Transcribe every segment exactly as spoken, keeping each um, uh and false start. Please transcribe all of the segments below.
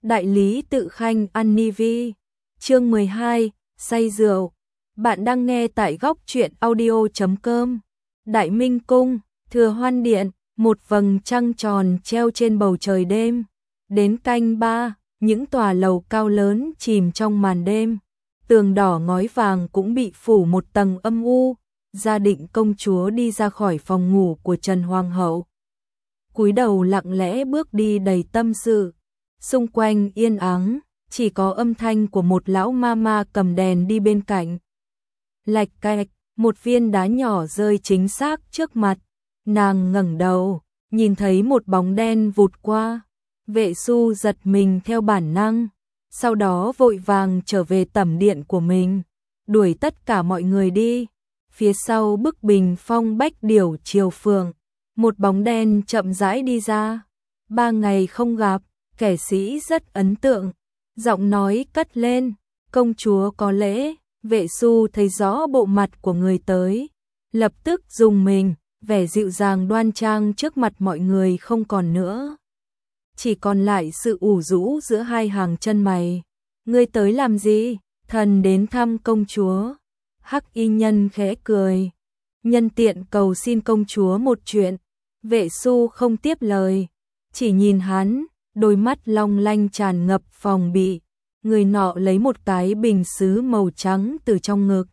Đại lý tự khanh ăn ni vi. Chương mười hai, say rượu. Bạn đang nghe tại góc truyện audio chấm com. Đại Minh Cung, Thừa Hoan Điện, một vầng trăng tròn treo trên bầu trời đêm. Đến canh ba, những tòa lầu cao lớn chìm trong màn đêm. Tường đỏ ngói vàng cũng bị phủ một tầng âm u. Gia định công chúa đi ra khỏi phòng ngủ của Trần Hoàng hậu. Cúi đầu lặng lẽ bước đi đầy tâm sự. Xung quanh yên ắng, chỉ có âm thanh của một lão ma ma cầm đèn đi bên cạnh. Lạch cạch, một viên đá nhỏ rơi chính xác trước mặt. Nàng ngẩng đầu, nhìn thấy một bóng đen vụt qua. Vệ Xu giật mình theo bản năng, sau đó vội vàng trở về tẩm điện của mình, đuổi tất cả mọi người đi. Phía sau bức bình phong bách điểu triều phường, một bóng đen chậm rãi đi ra. Ba ngày không gặp, kẻ sĩ rất ấn tượng. Giọng nói cất lên, công chúa có lễ. Vệ Xu thấy rõ bộ mặt của người tới, lập tức rùng mình, vẻ dịu dàng đoan trang trước mặt mọi người không còn nữa. Chỉ còn lại sự ủ rũ giữa hai hàng chân mày. Ngươi tới làm gì? Thần đến thăm công chúa. Hắc y nhân khẽ cười. Nhân tiện cầu xin công chúa một chuyện. Vệ Xu không tiếp lời, chỉ nhìn hắn, đôi mắt long lanh tràn ngập phòng bị. Người nọ lấy một cái bình sứ màu trắng từ trong ngực,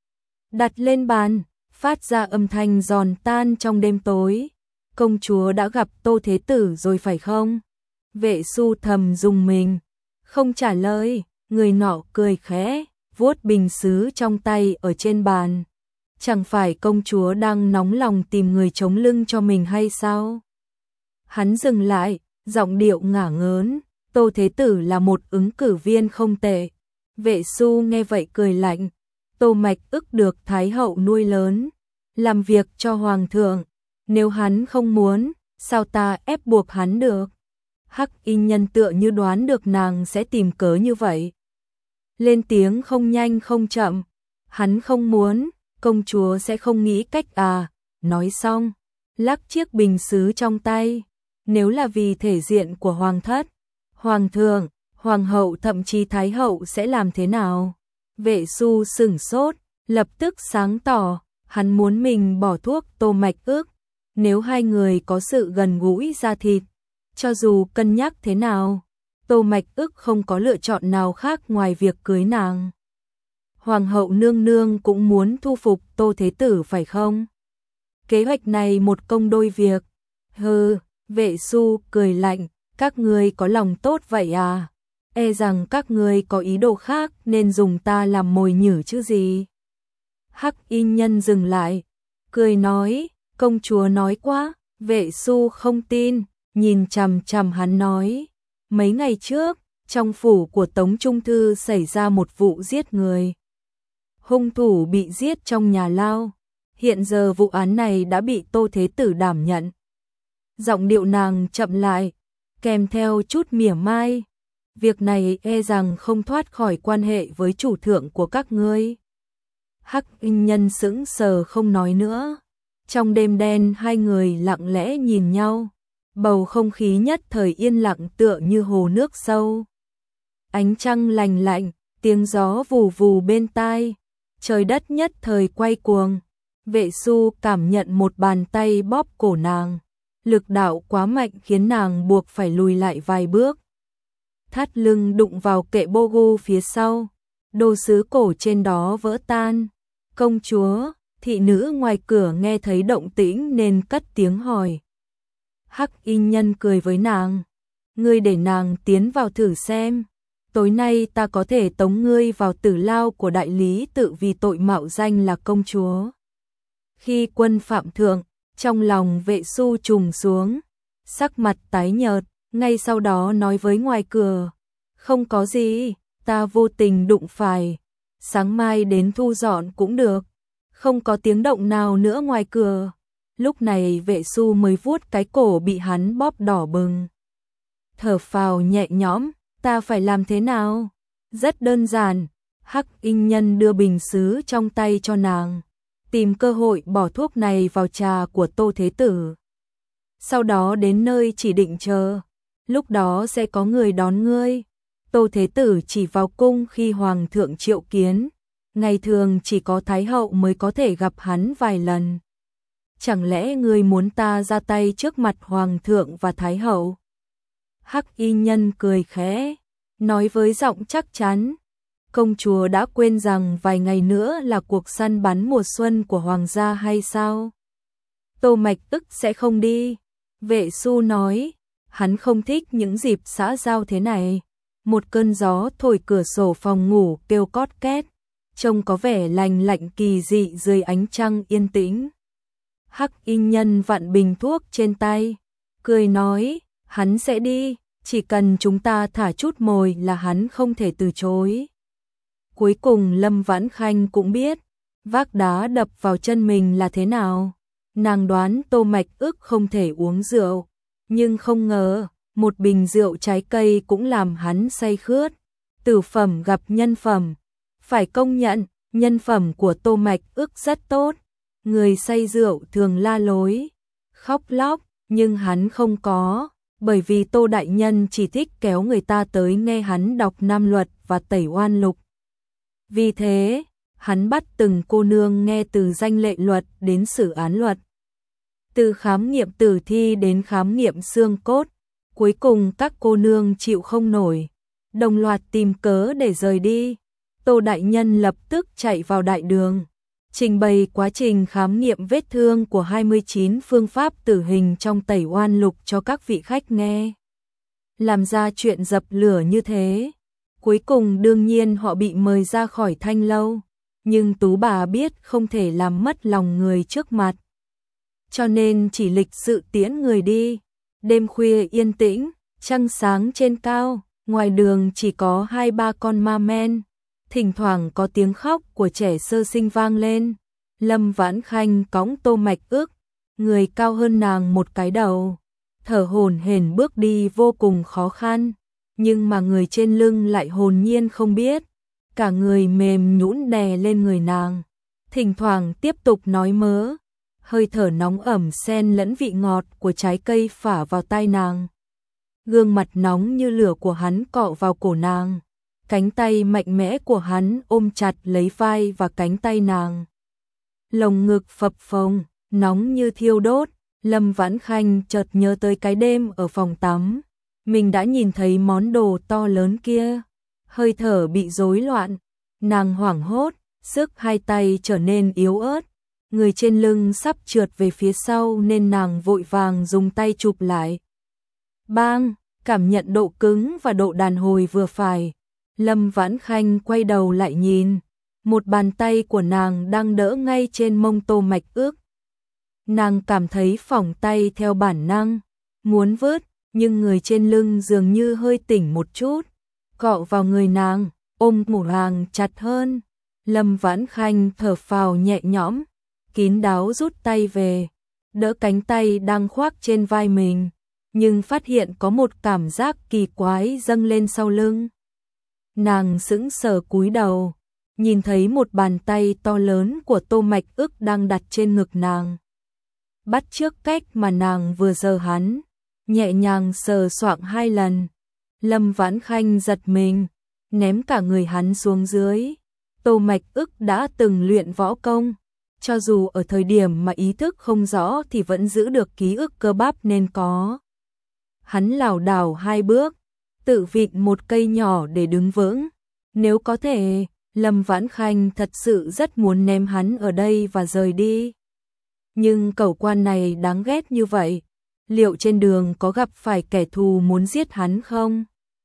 đặt lên bàn, phát ra âm thanh giòn tan trong đêm tối. Công chúa đã gặp Tô Thế Tử rồi phải không? Vệ Xu thầm rùng mình, không trả lời. Người nọ cười khẽ, vuốt bình sứ trong tay ở trên bàn. Chẳng phải công chúa đang nóng lòng tìm người chống lưng cho mình hay sao? Hắn dừng lại, giọng điệu ngả ngớn. Tô Thế Tử là một ứng cử viên không tệ. Vệ Xu nghe vậy cười lạnh. Tô Mạch ức được Thái hậu nuôi lớn, làm việc cho Hoàng thượng. Nếu hắn không muốn, sao ta ép buộc hắn được? Hắc y nhân tựa như đoán được nàng sẽ tìm cớ như vậy, lên tiếng không nhanh không chậm. Hắn không muốn, công chúa sẽ không nghĩ cách à? Nói xong, lắc chiếc bình sứ trong tay. Nếu là vì thể diện của hoàng thất, hoàng thượng, hoàng hậu thậm chí thái hậu sẽ làm thế nào? Vệ Xu sửng sốt, lập tức sáng tỏ, hắn muốn mình bỏ thuốc Tô Mạch ức. Nếu hai người có sự gần gũi da thịt, cho dù cân nhắc thế nào, Tô Mạch ức không có lựa chọn nào khác ngoài việc cưới nàng. Hoàng hậu nương nương cũng muốn thu phục Tô Thế Tử phải không? Kế hoạch này một công đôi việc. Hừ, Vệ Xu cười lạnh, các ngươi có lòng tốt vậy à? E rằng các ngươi có ý đồ khác nên dùng ta làm mồi nhử chứ gì? Hắc y nhân dừng lại, cười nói, công chúa nói quá. Vệ Xu không tin, nhìn chằm chằm hắn nói, mấy ngày trước, trong phủ của Tống Trung Thư xảy ra một vụ giết người. Hung thủ bị giết trong nhà lao. Hiện giờ vụ án này đã bị Tô Thế Tử đảm nhận. Giọng điệu nàng chậm lại, kèm theo chút mỉa mai. Việc này e rằng không thoát khỏi quan hệ với chủ thượng của các ngươi. Hắc y nhân sững sờ không nói nữa. Trong đêm đen hai người lặng lẽ nhìn nhau. Bầu không khí nhất thời yên lặng tựa như hồ nước sâu. Ánh trăng lành lạnh, tiếng gió vù vù bên tai. Trời đất nhất thời quay cuồng. Vệ Xu cảm nhận một bàn tay bóp cổ nàng. Lực đạo quá mạnh khiến nàng buộc phải lùi lại vài bước. Thắt lưng đụng vào kệ bô gu phía sau. Đồ sứ cổ trên đó vỡ tan. Công chúa, thị nữ ngoài cửa nghe thấy động tĩnh nên cất tiếng hỏi. Hắc y nhân cười với nàng. Ngươi để nàng tiến vào thử xem. Tối nay ta có thể tống ngươi vào tử lao của đại lý tự vì tội mạo danh là công chúa. Khi quân phạm thượng, trong lòng Vệ Xu trùng xuống, sắc mặt tái nhợt, ngay sau đó nói với ngoài cửa, không có gì, ta vô tình đụng phải, sáng mai đến thu dọn cũng được. Không có tiếng động nào nữa ngoài cửa. Lúc này Vệ Xu mới vuốt cái cổ bị hắn bóp đỏ bừng. Thở phào nhẹ nhõm, ta phải làm thế nào? Rất đơn giản, Hắc y nhân đưa bình sứ trong tay cho nàng. Tìm cơ hội bỏ thuốc này vào trà của Tô Thế Tử. Sau đó đến nơi chỉ định chờ. lúc đó sẽ có người đón ngươi. Tô Thế Tử chỉ vào cung khi Hoàng thượng triệu kiến, ngày thường chỉ có Thái hậu mới có thể gặp hắn vài lần. Chẳng lẽ ngươi muốn ta ra tay trước mặt Hoàng thượng và Thái hậu? Hắc y nhân cười khẽ, nói với giọng chắc chắn. Công chúa đã quên rằng vài ngày nữa là cuộc săn bắn mùa xuân của Hoàng gia hay sao? Tô Mạch Ức sẽ không đi. Vệ Su nói, hắn không thích những dịp xã giao thế này. Một cơn gió thổi cửa sổ phòng ngủ kêu cót két, trông có vẻ lành lạnh kỳ dị dưới ánh trăng yên tĩnh. Hắc y nhân vặn bình thuốc trên tay, cười nói, hắn sẽ đi, chỉ cần chúng ta thả chút mồi là hắn không thể từ chối. Cuối cùng Lâm Vãn Khanh cũng biết, vác đá đập vào chân mình là thế nào. Nàng đoán Tô Mạch Ức không thể uống rượu, nhưng không ngờ, một bình rượu trái cây cũng làm hắn say khướt. Tử phẩm gặp nhân phẩm, phải công nhận, nhân phẩm của Tô Mạch Ức rất tốt. Người say rượu thường la lối, khóc lóc, nhưng hắn không có, bởi vì Tô Đại Nhân chỉ thích kéo người ta tới nghe hắn đọc Nam Luật và Tẩy Oan Lục. Vì thế, hắn bắt từng cô nương nghe từ danh lệ luật đến xử án luật, từ khám nghiệm tử thi đến khám nghiệm xương cốt. Cuối cùng các cô nương chịu không nổi, đồng loạt tìm cớ để rời đi. Tô Đại Nhân lập tức chạy vào đại đường, trình bày quá trình khám nghiệm vết thương của hai mươi chín phương pháp tử hình trong Tẩy Oan Lục cho các vị khách nghe. Làm ra chuyện dập lửa như thế. Cuối cùng đương nhiên họ bị mời ra khỏi thanh lâu, nhưng Tú bà biết không thể làm mất lòng người trước mặt, cho nên chỉ lịch sự tiễn người đi. Đêm khuya yên tĩnh, trăng sáng trên cao, ngoài đường chỉ có hai ba con ma men, thỉnh thoảng có tiếng khóc của trẻ sơ sinh vang lên. Lâm Vãn Khanh cõng Tô Mạch Ức, người cao hơn nàng một cái đầu, thở hổn hển bước đi vô cùng khó khăn, nhưng mà người trên lưng lại hồn nhiên không biết, cả người mềm nhũn đè lên người nàng, thỉnh thoảng tiếp tục nói mớ. Hơi thở nóng ẩm xen lẫn vị ngọt của trái cây phả vào tai nàng. Gương mặt nóng như lửa của hắn cọ vào cổ nàng, cánh tay mạnh mẽ của hắn ôm chặt lấy vai và cánh tay nàng. Lồng ngực phập phồng, nóng như thiêu đốt. Lâm Vãn Khanh chợt nhớ tới cái đêm ở phòng tắm, mình đã nhìn thấy món đồ to lớn kia. Hơi thở bị rối loạn, nàng hoảng hốt, sức hai tay trở nên yếu ớt. Người trên lưng sắp trượt về phía sau nên nàng vội vàng dùng tay chụp lại. Bang, cảm nhận độ cứng và độ đàn hồi vừa phải. Lâm Vãn Khanh quay đầu lại nhìn, một bàn tay của nàng đang đỡ ngay trên mông Tô Mạch Ức. Nàng cảm thấy phỏng tay theo bản năng, muốn vớt, nhưng người trên lưng dường như hơi tỉnh một chút, cọ vào người nàng, ôm cổ nàng chặt hơn. Lâm Vãn Khanh thở phào nhẹ nhõm, kín đáo rút tay về, đỡ cánh tay đang khoác trên vai mình, nhưng phát hiện có một cảm giác kỳ quái dâng lên sau lưng. Nàng sững sờ cúi đầu, nhìn thấy một bàn tay to lớn của Tô Mạch Ức đang đặt trên ngực nàng. Bắt chước cách mà nàng vừa giơ hắn, nhẹ nhàng sờ soạng hai lần. Lâm Vãn Khanh giật mình, ném cả người hắn xuống dưới. Tô Mạch Ức đã từng luyện võ công, cho dù ở thời điểm mà ý thức không rõ thì vẫn giữ được ký ức cơ bắp nên có. Hắn lảo đảo hai bước, tự vịn một cây nhỏ để đứng vững. Nếu có thể, Lâm Vãn Khanh thật sự rất muốn ném hắn ở đây và rời đi. Nhưng cẩu quan này đáng ghét như vậy, liệu trên đường có gặp phải kẻ thù muốn giết hắn không?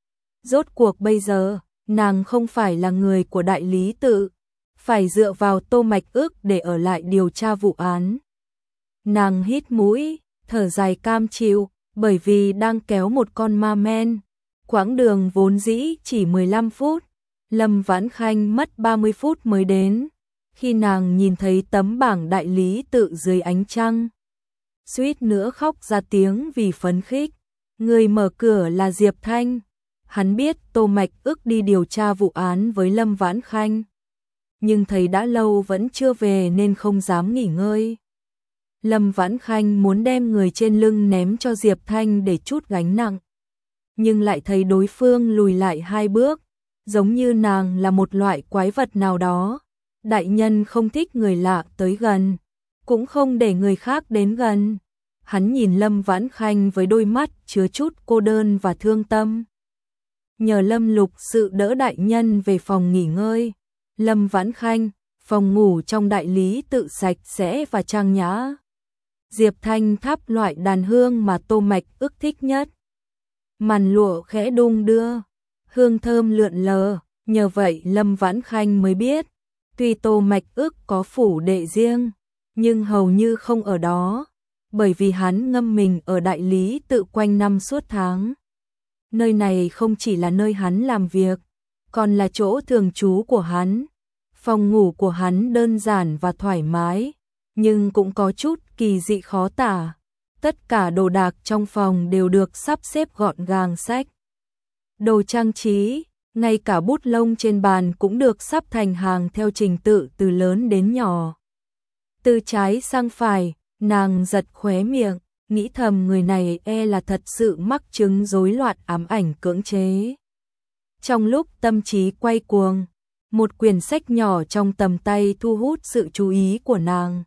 Rốt cuộc bây giờ, nàng không phải là người của đại lý tự, phải dựa vào Tô Mạch Ức để ở lại điều tra vụ án. Nàng hít mũi, thở dài cam chịu, bởi vì đang kéo một con ma men. Quãng đường vốn dĩ chỉ mười lăm phút, Lâm Vãn Khanh mất ba mươi phút mới đến. Khi nàng nhìn thấy tấm bảng đại lý tự dưới ánh trăng, suýt nữa khóc ra tiếng vì phấn khích. Người mở cửa là Diệp Thanh. Hắn biết Tô Mạch Ức đi điều tra vụ án với Lâm Vãn Khanh, nhưng thấy đã lâu vẫn chưa về nên không dám nghỉ ngơi. Lâm Vãn Khanh muốn đem người trên lưng ném cho Diệp Thanh để chút gánh nặng. nhưng lại thấy đối phương lùi lại hai bước, giống như nàng là một loại quái vật nào đó. Đại nhân không thích người lạ tới gần, cũng không để người khác đến gần. Hắn nhìn Lâm Vãn Khanh với đôi mắt chứa chút cô đơn và thương tâm. Nhờ Lâm Lục sự đỡ đại nhân về phòng nghỉ ngơi. Lâm Vãn Khanh, phòng ngủ trong đại lý tự sạch sẽ và trang nhã. Diệp Thanh thắp loại đàn hương mà Tô Mạch ức thích nhất. Màn lụa khẽ đung đưa, hương thơm lượn lờ, nhờ vậy Lâm Vãn Khanh mới biết, tuy Tô Mạch ức có phủ đệ riêng, nhưng hầu như không ở đó, bởi vì hắn ngâm mình ở đại lý tự quanh năm suốt tháng. Nơi này không chỉ là nơi hắn làm việc, còn là chỗ thường trú của hắn. Phòng ngủ của hắn đơn giản và thoải mái, nhưng cũng có chút kỳ dị khó tả. Tất cả đồ đạc trong phòng đều được sắp xếp gọn gàng sách. Đồ trang trí, ngay cả bút lông trên bàn cũng được sắp thành hàng theo trình tự từ lớn đến nhỏ. Từ trái sang phải, nàng giật khóe miệng, nghĩ thầm người này e là thật sự mắc chứng rối loạn ám ảnh cưỡng chế. Trong lúc tâm trí quay cuồng, một quyển sách nhỏ trong tầm tay thu hút sự chú ý của nàng.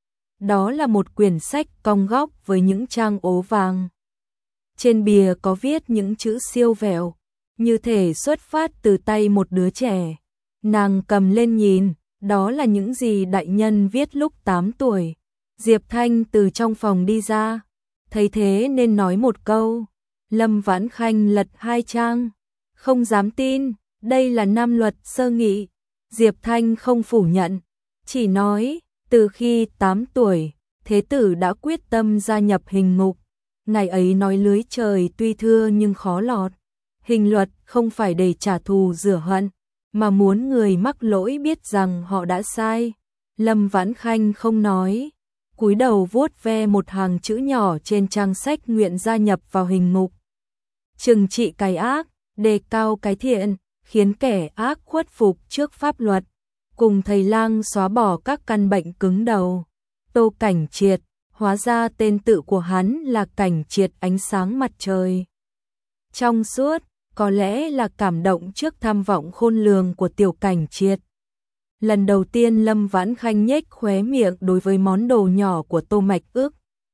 Đó là một quyển sách cong góc với những trang ố vàng. Trên bìa có viết những chữ siêu vẹo, như thể xuất phát từ tay một đứa trẻ. Nàng cầm lên nhìn, đó là những gì đại nhân viết lúc tám tuổi. Diệp Thanh từ trong phòng đi ra, thấy thế nên nói một câu. Lâm Vãn Khanh lật hai trang, không dám tin, đây là Nam luật sơ nghị. Diệp Thanh không phủ nhận, chỉ nói, từ khi tám tuổi, Thế tử đã quyết tâm gia nhập hình ngục. Ngày ấy nói lưới trời tuy thưa nhưng khó lọt. Hình luật không phải để trả thù rửa hận, mà muốn người mắc lỗi biết rằng họ đã sai. Lâm Vãn Khanh không nói, cúi đầu vuốt ve một hàng chữ nhỏ trên trang sách nguyện gia nhập vào hình ngục. Trừng trị cái ác, đề cao cái thiện, khiến kẻ ác khuất phục trước pháp luật, cùng thầy lang xóa bỏ các căn bệnh cứng đầu. Tô Cảnh Triệt, hóa ra tên tự của hắn là Cảnh Triệt ánh sáng mặt trời. Trong suốt, có lẽ là cảm động trước tham vọng khôn lường của tiểu Cảnh Triệt. Lần đầu tiên Lâm Vãn Khanh nhếch khóe miệng đối với món đồ nhỏ của Tô Mạch ức.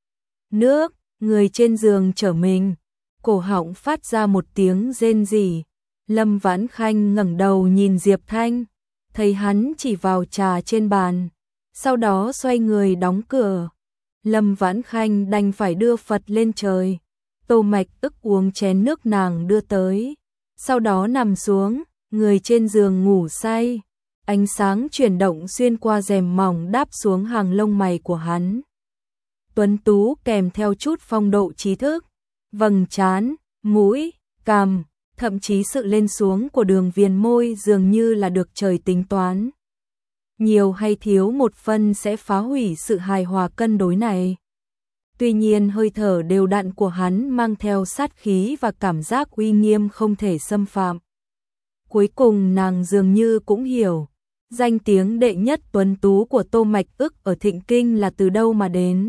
Nước, người trên giường trở mình, cổ họng phát ra một tiếng rên rỉ. Lâm Vãn Khanh ngẩng đầu nhìn Diệp Thanh, thấy hắn chỉ vào trà trên bàn, sau đó xoay người đóng cửa. Lâm Vãn Khanh đành phải đưa Phật lên trời. Tô Mạch ức uống chén nước nàng đưa tới, sau đó nằm xuống, người trên giường ngủ say. Ánh sáng chuyển động xuyên qua rèm mỏng đáp xuống hàng lông mày của hắn. Tuấn tú kèm theo chút phong độ trí thức, vầng trán, mũi, cằm, thậm chí sự lên xuống của đường viền môi dường như là được trời tính toán. Nhiều hay thiếu một phân sẽ phá hủy sự hài hòa cân đối này. Tuy nhiên hơi thở đều đặn của hắn mang theo sát khí và cảm giác uy nghiêm không thể xâm phạm. Cuối cùng nàng dường như cũng hiểu, danh tiếng đệ nhất tuấn tú của Tô Mạch ức ở Thịnh Kinh là từ đâu mà đến.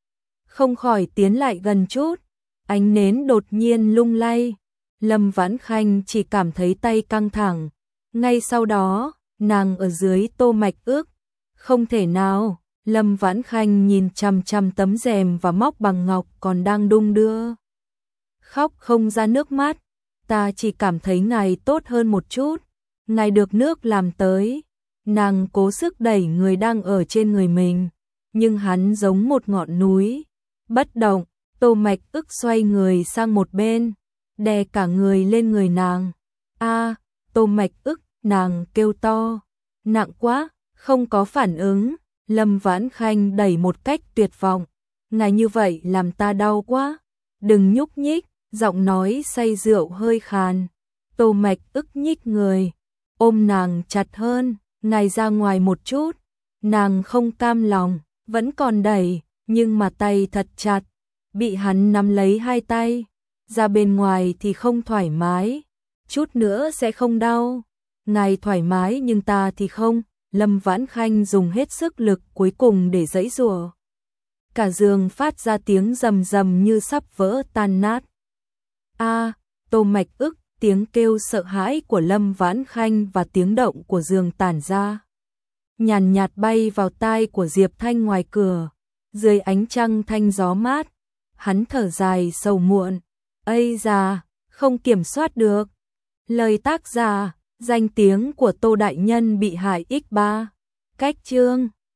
Không khỏi tiến lại gần chút, ánh nến đột nhiên lung lay. Lâm Vãn Khanh chỉ cảm thấy tay căng thẳng. Ngay sau đó, nàng ở dưới Tô Mạch ức. Không thể nào, Lâm Vãn Khanh nhìn chằm chằm tấm rèm và móc bằng ngọc còn đang đung đưa. Khóc không ra nước mắt, ta chỉ cảm thấy ngài tốt hơn một chút. Ngài được nước làm tới. Nàng cố sức đẩy người đang ở trên người mình, nhưng hắn giống một ngọn núi. Bất động, Tô Mạch ức xoay người sang một bên, đè cả người lên người nàng. A, Tô Mạch ức, nàng kêu to. Nặng quá, không có phản ứng. Lâm Vãn Khanh đẩy một cách tuyệt vọng. Ngài như vậy làm ta đau quá. Đừng nhúc nhích, giọng nói say rượu hơi khàn. Tô Mạch ức nhích người, ôm nàng chặt hơn. Ngài ra ngoài một chút. Nàng không cam lòng, vẫn còn đẩy, nhưng mà tay thật chặt. Bị hắn nắm lấy hai tay. Ra bên ngoài thì không thoải mái, chút nữa sẽ không đau. Ngài thoải mái nhưng ta thì không. Lâm Vãn Khanh dùng hết sức lực cuối cùng để giãy giụa. Cả giường phát ra tiếng rầm rầm như sắp vỡ tan nát. A, Tô Mạch ức, tiếng kêu sợ hãi của Lâm Vãn Khanh và tiếng động của giường tản ra. Nhàn nhạt bay vào tai của Diệp Thanh ngoài cửa, dưới ánh trăng thanh gió mát, hắn thở dài sầu muộn, ây da, không kiểm soát được. Lời tác giả, danh tiếng của Tô Đại Nhân bị hại x ba. Cách chương